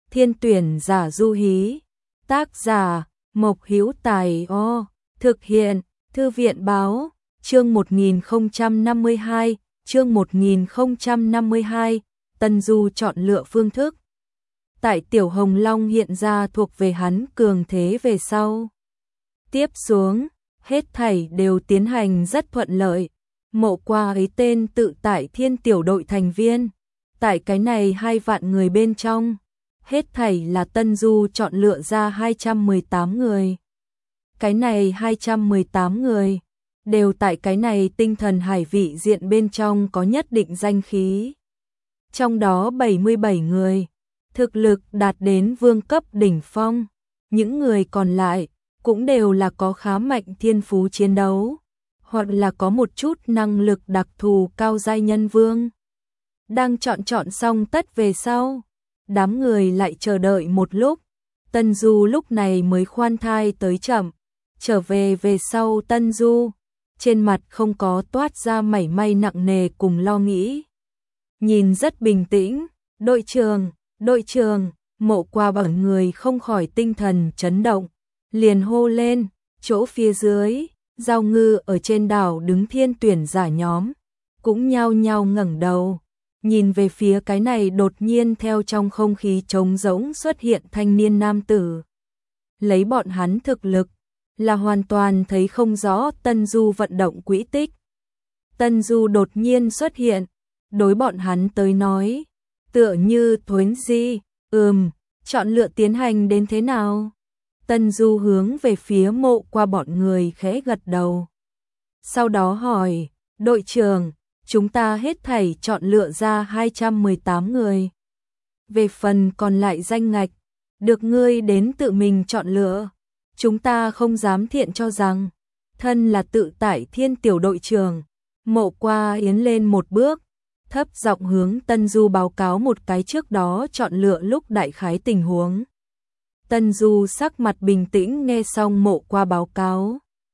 Thiên tuyển giả du hí. Tác giả Mộc Hữu Tài. Thực hiện Thư viện báo. Chương 1052. Chương 1052. Tân Du chọn lựa phương thức. Tại Tiểu Hồng Long hiện ra thuộc về hắn cường thế về sau. Tiếp xuống, hết thảy đều tiến hành rất thuận lợi. Mộ Qua ấy tên tự tại Thiên tiểu đội thành viên. Tại cái này 2 vạn người bên trong, hết thảy là Tân Du chọn lựa ra 218 người. Cái này 218 người đều tại cái này tinh thần hải vị diện bên trong có nhất định danh khí. Trong đó 77 người thực lực đạt đến vương cấp đỉnh phong, những người còn lại cũng đều là có khá mạnh thiên phú chiến đấu, hoặc là có một chút năng lực đặc thù cao giai nhân vương. Đang chọn xong tất về sau, đám người lại chờ đợi một lúc, Tân Du lúc này mới khoan thai tới chậm, trở về sau Tân Du, trên mặt không có toát ra mảy may nặng nề cùng lo nghĩ. Nhìn rất bình tĩnh, đội trưởng, Mộ Qua bọn người không khỏi tinh thần chấn động, liền hô lên, chỗ phía dưới, Giao Ngư ở trên đảo đứng thiên tuyển giả nhóm, cũng nhao nhao ngẩng đầu, nhìn về phía cái này đột nhiên theo trong không khí trống rỗng xuất hiện thanh niên nam tử. Lấy bọn hắn thực lực, là hoàn toàn thấy không rõ Tân Du vận động quỹ tích. Tân Du đột nhiên xuất hiện, đối bọn hắn tới nói, tựa như thuấn di, chọn lựa tiến hành đến thế nào? Tân Du hướng về phía Mộ Qua bọn người khẽ gật đầu. Sau đó hỏi, đội trưởng, chúng ta hết thảy chọn lựa ra 218 người. Về phần còn lại danh ngạch, được ngươi đến tự mình chọn lựa. Chúng ta không dám thiện cho rằng, thân là tự tại Thiên tiểu đội trưởng. Mộ Qua yến lên một bước, thấp giọng hướng Tân Du báo cáo một cái trước đó chọn lựa lúc đại khái tình huống. Tân Du sắc mặt bình tĩnh nghe xong Mộ Qua báo cáo.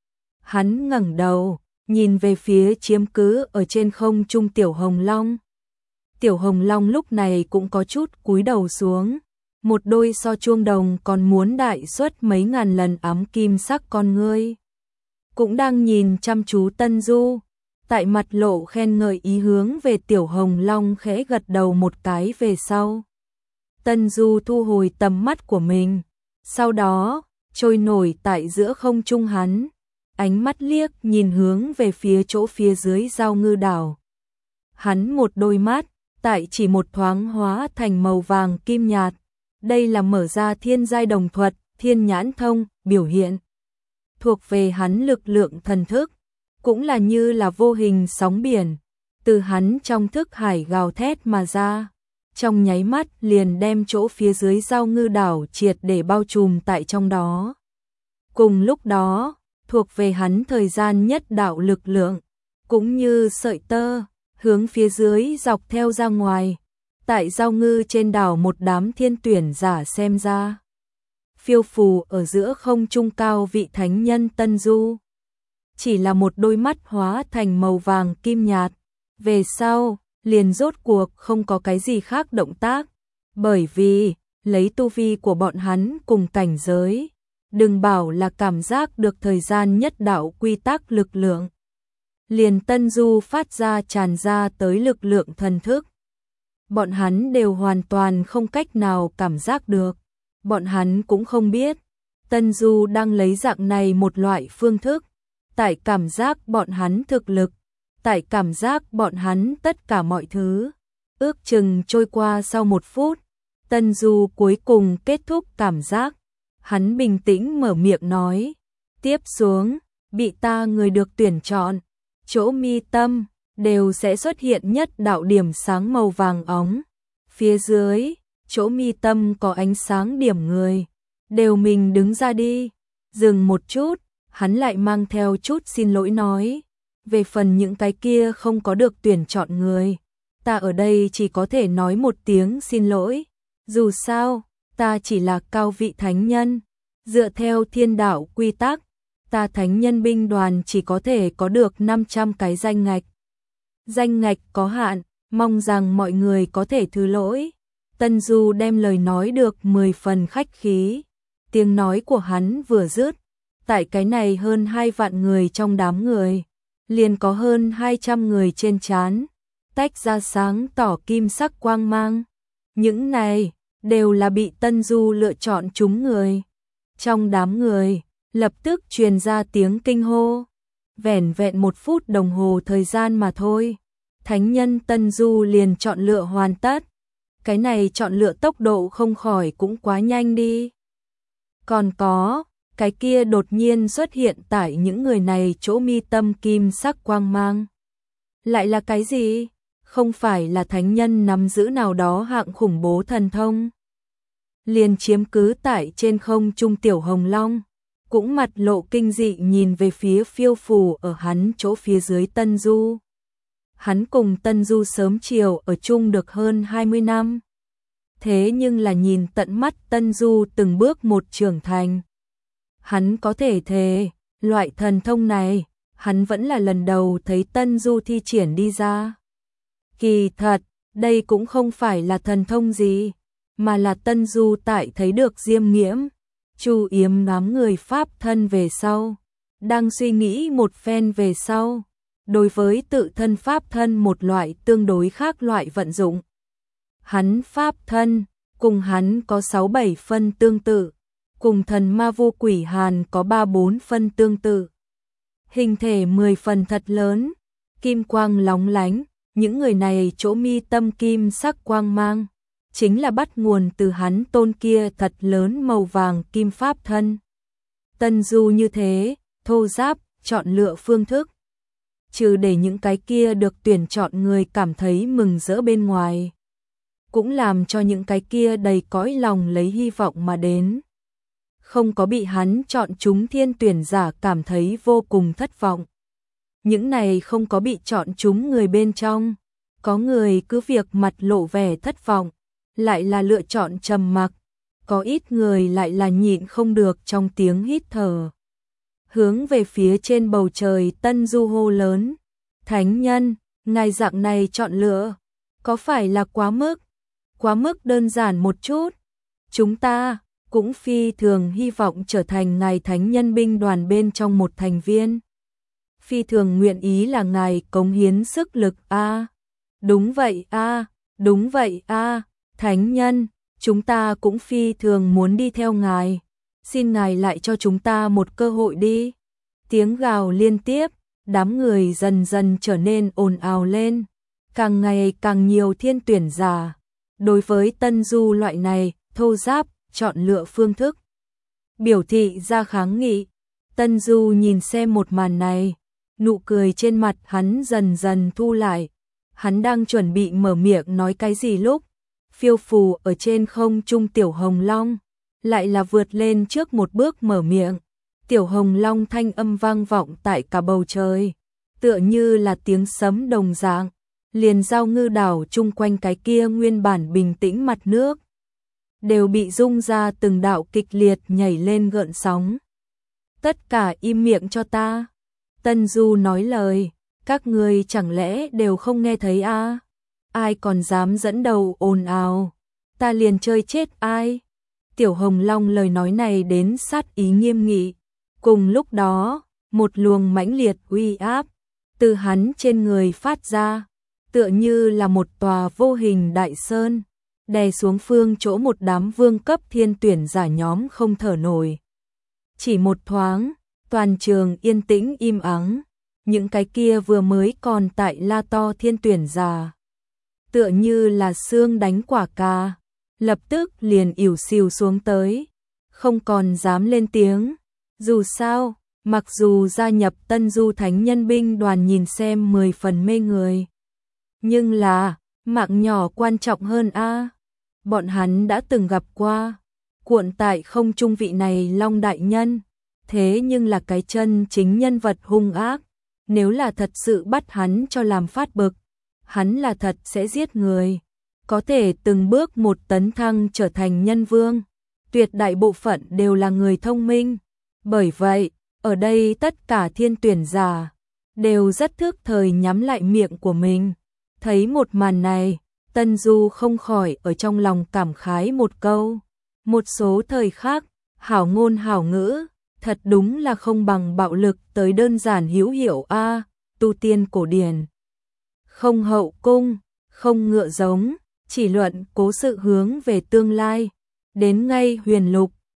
Hắn ngẩng đầu, nhìn về phía chiếm cứ ở trên không trung Tiểu Hồng Long. Tiểu Hồng Long lúc này cũng có chút cúi đầu xuống, một đôi so chuông đồng còn muốn đại suất mấy ngàn lần ám kim sắc con ngươi. Cũng đang nhìn chăm chú Tân Du, tại mặt lộ khen ngợi ý hướng về Tiểu Hồng Long khẽ gật đầu một cái về sau. Tân Du thu hồi tầm mắt của mình, sau đó, trôi nổi tại giữa không trung hắn, ánh mắt liếc nhìn hướng về phía chỗ phía dưới Giao Ngư đảo. Hắn một đôi mắt, tại chỉ một thoáng hóa thành màu vàng kim nhạt, đây là mở ra thiên giai đồng thuật, thiên nhãn thông, biểu hiện. Thuộc về hắn lực lượng thần thức, cũng là như là vô hình sóng biển, từ hắn trong thức hải gào thét mà ra. Trong nháy mắt liền đem chỗ phía dưới Giao Ngư đảo triệt để bao trùm tại trong đó. Cùng lúc đó, thuộc về hắn thời gian nhất đạo lực lượng, cũng như sợi tơ, hướng phía dưới dọc theo ra ngoài. Tại Giao Ngư trên đảo một đám thiên tuyển giả xem ra. Phiêu phù ở giữa không trung cao vị thánh nhân Tân Du. Chỉ là một đôi mắt hóa thành màu vàng kim nhạt. Về sau, liền rốt cuộc không có cái gì khác động tác, bởi vì, lấy tu vi của bọn hắn cùng cảnh giới, đừng bảo là cảm giác được thời gian nhất đạo quy tắc lực lượng. Liền Tân Du phát ra tràn ra tới lực lượng thần thức. Bọn hắn đều hoàn toàn không cách nào cảm giác được, bọn hắn cũng không biết, Tân Du đang lấy dạng này một loại phương thức, tại cảm giác bọn hắn thực lực, tại cảm giác bọn hắn tất cả mọi thứ. Ước chừng trôi qua sau 1 phút, Tân Du cuối cùng kết thúc cảm giác. Hắn bình tĩnh mở miệng nói, tiếp xuống, bị ta người được tuyển chọn, chỗ mi tâm, đều sẽ xuất hiện nhất đạo điểm sáng màu vàng óng. Phía dưới, chỗ mi tâm có ánh sáng điểm người, đều mình đứng ra đi. Dừng một chút, hắn lại mang theo chút xin lỗi nói, về phần những cái kia không có được tuyển chọn người, ta ở đây chỉ có thể nói một tiếng xin lỗi. Dù sao, ta chỉ là cao vị thánh nhân, dựa theo thiên đạo quy tắc, ta thánh nhân binh đoàn chỉ có thể có được 500 cái danh ngạch. Danh ngạch có hạn, mong rằng mọi người có thể thứ lỗi. Tân Du đem lời nói được 10 phần khách khí. Tiếng nói của hắn vừa dứt, tại cái này hơn 2 vạn người trong đám người, liền có hơn 200 người trên trán tách ra sáng tỏ kim sắc quang mang. Những này đều là bị Tân Du lựa chọn chúng người. Trong đám người, lập tức truyền ra tiếng kinh hô. Vẻn vẹn 1 phút đồng hồ thời gian mà thôi, thánh nhân Tân Du liền chọn lựa hoàn tất. Cái này chọn lựa tốc độ không khỏi cũng quá nhanh đi. Còn có, cái kia đột nhiên xuất hiện tại những người này chỗ mi tâm kim sắc quang mang. Lại là cái gì? Không phải là thánh nhân nắm giữ nào đó hạng khủng bố thần thông. Liền chiếm cứ tại trên không trung Tiểu Hồng Long, cũng mặt lộ kinh dị nhìn về phía phiêu phù ở hắn chỗ phía dưới Tân Du. Hắn cùng Tân Du sớm chiều ở chung được hơn 20 năm. Thế nhưng là nhìn tận mắt Tân Du từng bước một trưởng thành. Hắn có thể thề, loại thần thông này, hắn vẫn là lần đầu thấy Tân Du thi triển đi ra. Kỳ thật, đây cũng không phải là thần thông gì, mà là Tân Du tại thấy được Diêm Nghiễm, Chu Yếm đám người pháp thân về sau, đang suy nghĩ một phen về sau, đối với tự thân pháp thân một loại tương đối khác loại vận dụng. Hắn pháp thân, cùng hắn có 6-7 phân tương tự, cùng thần ma vô quỷ hàn có 3-4 phân tương tự. Hình thể 10 phần thật lớn, kim quang lóng lánh, những người này chỗ mi tâm kim sắc quang mang, chính là bắt nguồn từ hắn tôn kia thật lớn màu vàng kim pháp thân. Tân Du như thế, thô giáp, chọn lựa phương thức. Trừ để những cái kia được tuyển chọn người cảm thấy mừng rỡ bên ngoài, cũng làm cho những cái kia đầy cõi lòng lấy hy vọng mà đến. Không có bị hắn chọn chúng thiên tuyển giả cảm thấy vô cùng thất vọng. Những này không có bị chọn chúng người bên trong, có người cứ việc mặt lộ vẻ thất vọng, lại là lựa chọn trầm mặc, có ít người lại là nhịn không được trong tiếng hít thở. Hướng về phía trên bầu trời Tân Du hô lớn, thánh nhân, ngài dạng này chọn lựa, có phải là quá mức đơn giản một chút? Chúng ta cũng phi thường hy vọng trở thành ngài thánh nhân binh đoàn bên trong một thành viên. Phi thường nguyện ý là ngài cống hiến sức lực a. Đúng vậy a, đúng vậy a, thánh nhân, chúng ta cũng phi thường muốn đi theo ngài. Xin ngài lại cho chúng ta một cơ hội đi. Tiếng gào liên tiếp, đám người dần dần trở nên ồn ào lên, càng ngày càng nhiều thiên tuyển giả. Đối với Tân Du loại này, thô giáp, chọn lựa phương thức, biểu thị ra kháng nghị. Tân Du nhìn xem một màn này, nụ cười trên mặt hắn dần dần thu lại. Hắn đang chuẩn bị mở miệng nói cái gì lúc, phiêu phù ở trên không trung Tiểu Hồng Long, lại là vượt lên trước một bước mở miệng. Tiểu Hồng Long thanh âm vang vọng tại cả bầu trời, tựa như là tiếng sấm đồng dạng, liền giao ngư đảo chung quanh cái kia nguyên bản bình tĩnh mặt nước, đều bị rung ra từng đạo kịch liệt nhảy lên gợn sóng. Tất cả im miệng cho ta. Tân Du nói lời, các ngươi chẳng lẽ đều không nghe thấy a? Ai còn dám dẫn đầu ồn ào, ta liền chơi chết ai. Tiểu Hồng Long lời nói này đến sát ý nghiêm nghị. Cùng lúc đó, một luồng mãnh liệt uy áp từ hắn trên người phát ra, tựa như là một tòa vô hình đại sơn, đè xuống phương chỗ một đám vương cấp thiên tuyển giả nhóm không thở nổi. Chỉ một thoáng, toàn trường yên tĩnh im ắng, những cái kia vừa mới còn tại la to thiên tuyển giả, tựa như là xương đánh quả cà, lập tức liền ỉu xìu xuống tới, không còn dám lên tiếng. Dù sao, mặc dù gia nhập Tân Du thánh nhân binh đoàn nhìn xem 10 phần mê người, nhưng là, mạng nhỏ quan trọng hơn a. Bọn hắn đã từng gặp qua, cuộn tại không trung vị này Long đại nhân, thế nhưng là cái chân chính nhân vật hung ác, nếu là thật sự bắt hắn cho làm phát bực, hắn là thật sẽ giết người, có thể từng bước một tấn thăng trở thành nhân vương. Tuyệt đại bộ phận đều là người thông minh, bởi vậy, ở đây tất cả thiên tuyển giả đều rất thức thời nhắm lại miệng của mình. Thấy một màn này, Tân Du không khỏi ở trong lòng cảm khái một câu. Một số thời khác, hảo ngôn hảo ngữ, thật đúng là không bằng bạo lực tới đơn giản hữu hiệu a. Tu tiên cổ điển, không hậu cung, không ngựa giống, chỉ luận cố sự hướng về tương lai. Đến ngay huyền lục,